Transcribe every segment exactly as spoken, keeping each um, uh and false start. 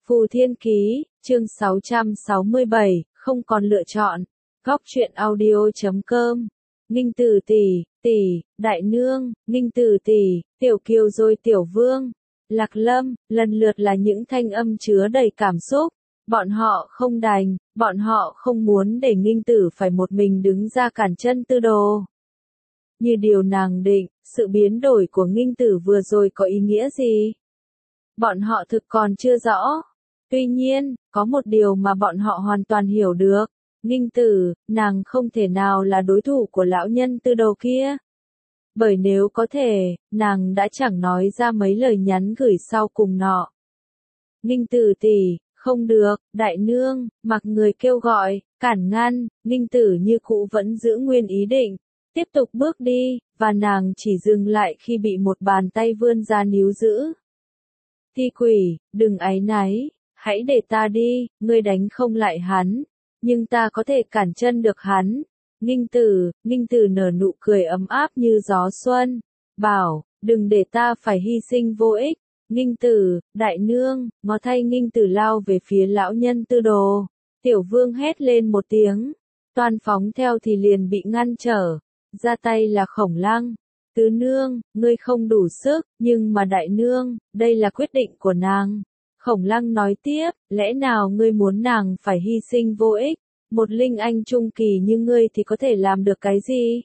Phù Thiên Ký, chương sáu trăm sáu mươi bảy, không còn lựa chọn. Góc truyện audio chấm com. Nghinh Tử tỷ, tỷ, đại nương, Nghinh Tử tỷ, Tiểu Kiều rồi Tiểu Vương, Lạc Lâm, lần lượt là những thanh âm chứa đầy cảm xúc. Bọn họ không đành, bọn họ không muốn để Nghinh Tử phải một mình đứng ra cản chân Tư Đồ. Như điều nàng định, sự biến đổi của Nghinh Tử vừa rồi có ý nghĩa gì? Bọn họ thực còn chưa rõ. Tuy nhiên, có một điều mà bọn họ hoàn toàn hiểu được. Nghinh Tử, nàng không thể nào là đối thủ của lão nhân Tư Đồ kia. Bởi nếu có thể, nàng đã chẳng nói ra mấy lời nhắn gửi sau cùng nọ. Nghinh Tử tỷ, không được, đại nương, mặc người kêu gọi, cản ngăn, Nghinh Tử như cũ vẫn giữ nguyên ý định, tiếp tục bước đi, và nàng chỉ dừng lại khi bị một bàn tay vươn ra níu giữ. Thi quỷ, đừng áy náy, hãy để ta đi, ngươi đánh không lại hắn, nhưng ta có thể cản chân được hắn. Nghinh Tử, Nghinh Tử nở nụ cười ấm áp như gió xuân, bảo, đừng để ta phải hy sinh vô ích. Nghinh Tử, đại nương, ngó thay Nghinh Tử lao về phía lão nhân Tư Đồ. Tiểu Vương hét lên một tiếng, toan phóng theo thì liền bị ngăn trở, ra tay là Khổng Lăng. Tứ nương, ngươi không đủ sức, nhưng mà đại nương, đây là quyết định của nàng. Khổng Lăng nói tiếp, lẽ nào ngươi muốn nàng phải hy sinh vô ích, một linh anh trung kỳ như ngươi thì có thể làm được cái gì?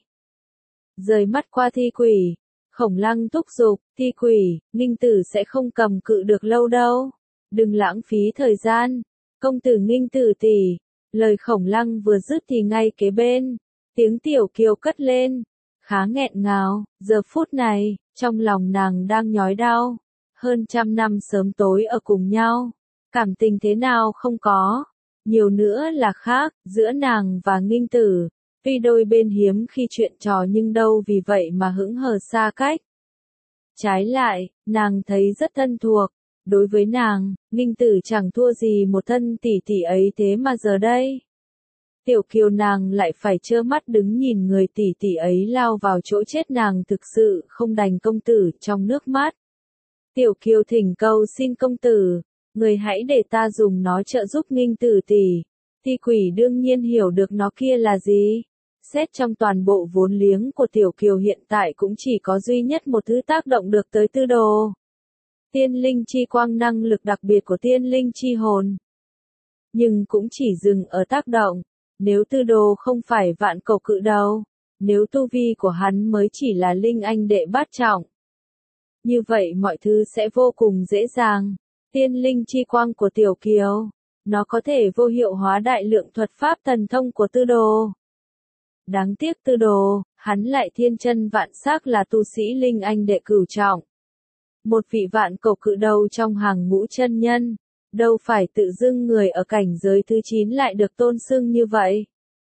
Rời mắt qua Thi Quỷ, Khổng Lăng thúc giục, Thi Quỷ, Nghinh Tử sẽ không cầm cự được lâu đâu. Đừng lãng phí thời gian, công tử Nghinh Tử tỷ. Lời Khổng Lăng vừa dứt thì ngay kế bên, tiếng Tiểu Kiều cất lên, khá nghẹn ngào, giờ phút này, trong lòng nàng đang nhói đau. Hơn trăm năm sớm tối ở cùng nhau, cảm tình thế nào không có, nhiều nữa là khác, giữa nàng và Nghinh Tử, tuy đôi bên hiếm khi chuyện trò nhưng đâu vì vậy mà hững hờ xa cách. Trái lại, nàng thấy rất thân thuộc, đối với nàng, Nghinh Tử chẳng thua gì một thân tỷ tỷ ấy thế mà giờ đây. Tiểu Kiều nàng lại phải trơ mắt đứng nhìn người tỷ tỷ ấy lao vào chỗ chết, nàng thực sự không đành công tử trong nước mắt. Tiểu Kiều thỉnh cầu xin công tử, người hãy để ta dùng nó trợ giúp Nghinh Tử tỷ. Thi Quỷ đương nhiên hiểu được nó kia là gì. Xét trong toàn bộ vốn liếng của Tiểu Kiều hiện tại cũng chỉ có duy nhất một thứ tác động được tới Tư Đồ. Tiên linh chi quang, năng lực đặc biệt của tiên linh chi hồn. Nhưng cũng chỉ dừng ở tác động. Nếu Tư Đồ không phải vạn cầu cự đầu, nếu tu vi của hắn mới chỉ là linh anh đệ bát trọng, như vậy mọi thứ sẽ vô cùng dễ dàng. Tiên linh chi quang của Tiểu Kiều, nó có thể vô hiệu hóa đại lượng thuật pháp thần thông của Tư Đồ. Đáng tiếc Tư Đồ, hắn lại thiên chân vạn sắc là tu sĩ linh anh đệ cửu trọng. Một vị vạn cầu cự đầu trong hàng ngũ chân nhân, đâu phải tự dưng người ở cảnh giới thứ chín lại được tôn xưng như vậy.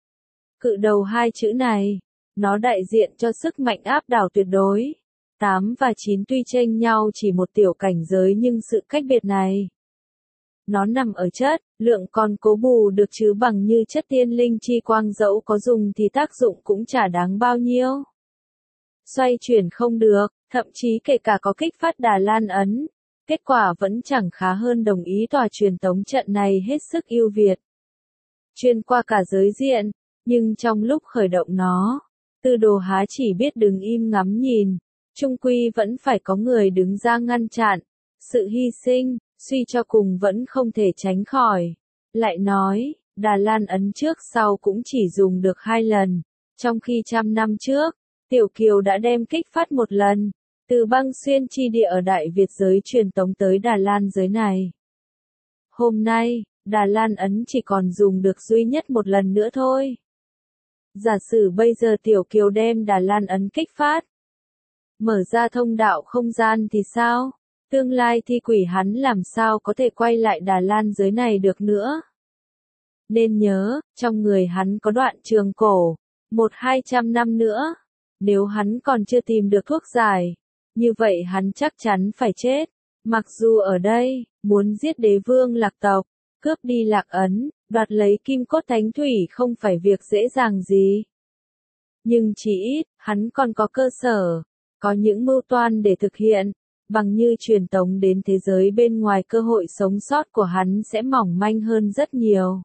Cự đầu hai chữ này, nó đại diện cho sức mạnh áp đảo tuyệt đối. tám và chín tuy chênh nhau chỉ một tiểu cảnh giới nhưng sự cách biệt này, nó nằm ở chất, lượng còn cố bù được chứ bằng như chất tiên linh chi quang dẫu có dùng thì tác dụng cũng chả đáng bao nhiêu. Xoay chuyển không được, thậm chí kể cả có kích phát Đà Lan ấn, kết quả vẫn chẳng khá hơn đồng ý tòa truyền tống trận này hết sức ưu việt. Chuyên qua cả giới diện, nhưng trong lúc khởi động nó, Tư Đồ há chỉ biết đứng im ngắm nhìn. Chung quy vẫn phải có người đứng ra ngăn chặn, sự hy sinh, suy cho cùng vẫn không thể tránh khỏi. Lại nói, Đà Lan ấn trước sau cũng chỉ dùng được hai lần, trong khi trăm năm trước, Tiểu Kiều đã đem kích phát một lần, từ băng xuyên chi địa ở Đại Việt giới truyền tống tới Đà Lan giới này. Hôm nay, Đà Lan ấn chỉ còn dùng được duy nhất một lần nữa thôi. Giả sử bây giờ Tiểu Kiều đem Đà Lan ấn kích phát, mở ra thông đạo không gian thì sao? Tương lai Thi Quỷ hắn làm sao có thể quay lại Đà Lan giới này được nữa? Nên nhớ, trong người hắn có đoạn trường cổ, một hai trăm năm nữa. Nếu hắn còn chưa tìm được thuốc giải, như vậy hắn chắc chắn phải chết. Mặc dù ở đây, muốn giết đế vương Lạc tộc, cướp đi Lạc ấn, đoạt lấy kim cốt thánh thủy không phải việc dễ dàng gì. Nhưng chỉ ít, hắn còn có cơ sở, có những mưu toan để thực hiện. bằng như truyền tống đến thế giới bên ngoài, cơ hội sống sót của hắn sẽ mỏng manh hơn rất nhiều.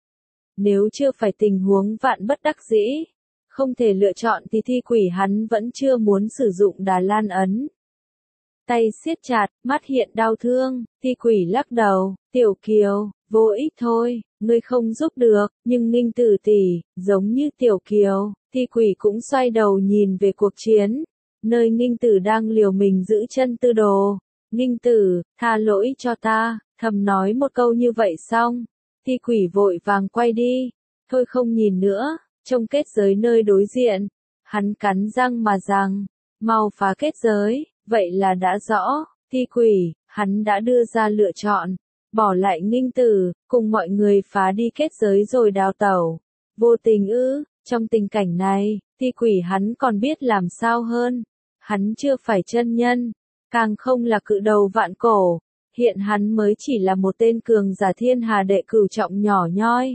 Nếu chưa phải tình huống vạn bất đắc dĩ, không thể lựa chọn thì thi quỷ hắn vẫn chưa muốn sử dụng Đà Lan ấn. Tay siết chặt, mắt hiện đau thương, thi quỷ lắc đầu, Tiểu Kiều, vô ích thôi, ngươi không giúp được, nhưng Nghinh Tử tỷ, giống như Tiểu Kiều, thi quỷ cũng xoay đầu nhìn về cuộc chiến, nơi Nghinh Tử đang liều mình giữ chân Tư Đồ. Nghinh Tử, tha lỗi cho ta, thầm nói một câu như vậy xong, thi quỷ vội vàng quay đi, thôi không nhìn nữa, trông kết giới nơi đối diện, hắn cắn răng mà rằng, mau phá kết giới. Vậy là đã rõ, thi quỷ, hắn đã đưa ra lựa chọn, bỏ lại Nghinh Tử, cùng mọi người phá đi kết giới rồi đào tẩu. Vô tình ư, trong tình cảnh này, thi quỷ hắn còn biết làm sao hơn. Hắn chưa phải chân nhân, càng không là cự đầu vạn cổ, hiện hắn mới chỉ là một tên cường giả thiên hà đệ cửu trọng nhỏ nhoi.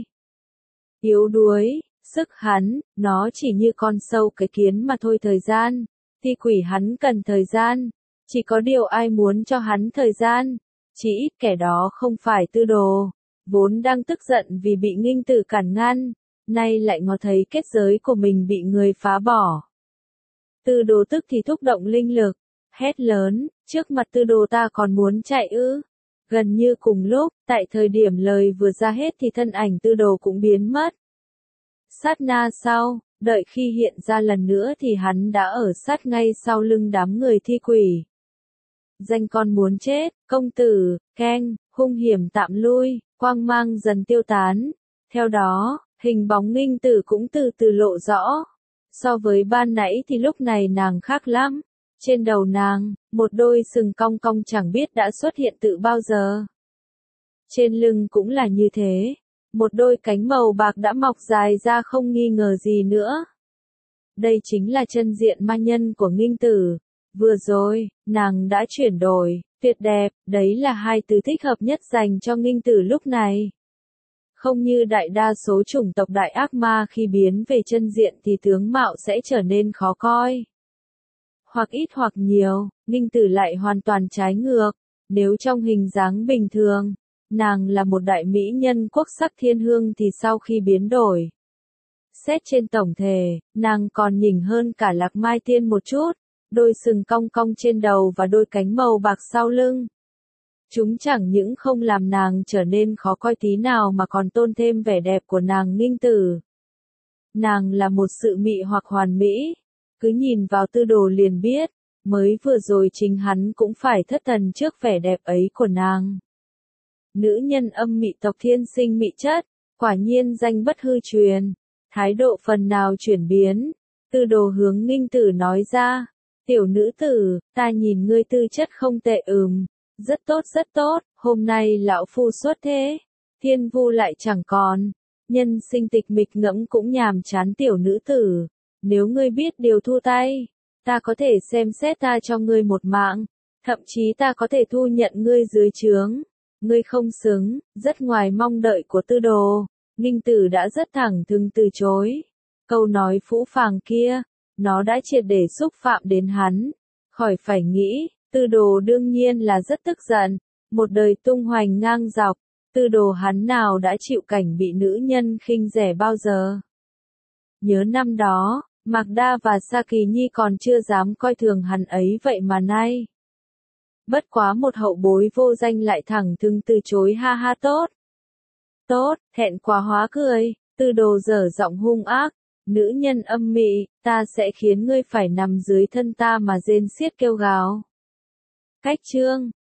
Yếu đuối, sức hắn, nó chỉ như con sâu cái kiến mà thôi. Thời gian. Thi quỷ hắn cần thời gian, chỉ có điều ai muốn cho hắn thời gian, chỉ ít kẻ đó không phải Tư Đồ, vốn đang tức giận vì bị Nghinh Tử cản ngăn, nay lại ngó thấy kết giới của mình bị người phá bỏ. Tư Đồ tức thì thúc động linh lực, hét lớn, trước mặt Tư Đồ ta còn muốn chạy ư? Gần như cùng lúc, tại thời điểm lời vừa ra hết thì thân ảnh Tư Đồ cũng biến mất. Sát na sau, đợi khi hiện ra lần nữa thì hắn đã ở sát ngay sau lưng đám người thi quỷ. Danh con muốn chết, công tử, keng, hung hiểm tạm lui, quang mang dần tiêu tán. Theo đó, hình bóng Nghinh Tử cũng từ từ lộ rõ. So với ban nãy thì lúc này nàng khác lắm. Trên đầu nàng, một đôi sừng cong cong chẳng biết đã xuất hiện từ bao giờ. Trên lưng cũng là như thế. Một đôi cánh màu bạc đã mọc dài ra không nghi ngờ gì nữa. Đây chính là chân diện ma nhân của Nghinh Tử. Vừa rồi, nàng đã chuyển đổi, tuyệt đẹp, đấy là hai từ thích hợp nhất dành cho Nghinh Tử lúc này. Không như đại đa số chủng tộc đại ác ma khi biến về chân diện thì tướng mạo sẽ trở nên khó coi. Hoặc ít hoặc nhiều, Nghinh Tử lại hoàn toàn trái ngược. Nếu trong hình dáng bình thường, nàng là một đại mỹ nhân quốc sắc thiên hương thì sau khi biến đổi, xét trên tổng thể, nàng còn nhỉnh hơn cả Lạc Mai Tiên một chút, đôi sừng cong cong trên đầu và đôi cánh màu bạc sau lưng. Chúng chẳng những không làm nàng trở nên khó coi tí nào mà còn tôn thêm vẻ đẹp của nàng Nghinh Tử. Nàng là một sự mị hoặc hoàn mỹ, cứ nhìn vào Tư Đồ liền biết, mới vừa rồi chính hắn cũng phải thất thần trước vẻ đẹp ấy của nàng. Nữ nhân âm mị tộc thiên sinh mị chất, quả nhiên danh bất hư truyền. Thái độ phần nào chuyển biến, Tư Đồ hướng Nghinh Tử nói ra, tiểu nữ tử, ta nhìn ngươi tư chất không tệ ừm, rất tốt rất tốt, hôm nay lão phu xuất thế, thiên vu lại chẳng còn, nhân sinh tịch mịch ngẫm cũng nhàm chán tiểu nữ tử, nếu ngươi biết điều thu tay, ta có thể xem xét ta cho ngươi một mạng, thậm chí ta có thể thu nhận ngươi dưới trướng, ngươi không xứng, rất ngoài mong đợi của Tư Đồ. Nghinh Tử đã rất thẳng thừng từ chối. Câu nói phũ phàng kia, nó đã triệt để xúc phạm đến hắn. Khỏi phải nghĩ, Tư Đồ đương nhiên là rất tức giận. Một đời tung hoành ngang dọc, Tư Đồ hắn nào đã chịu cảnh bị nữ nhân khinh rẻ bao giờ. Nhớ năm đó, Mạc Đa và Sa Kỳ Nhi còn chưa dám coi thường hắn ấy vậy mà nay. Bất quá một hậu bối vô danh lại thẳng thừng từ chối ha ha tốt. Tốt, thẹn quá hóa cười, Tư Đồ dở giọng hung ác, nữ nhân âm mị, ta sẽ khiến ngươi phải nằm dưới thân ta mà rên xiết kêu gào. Cách chương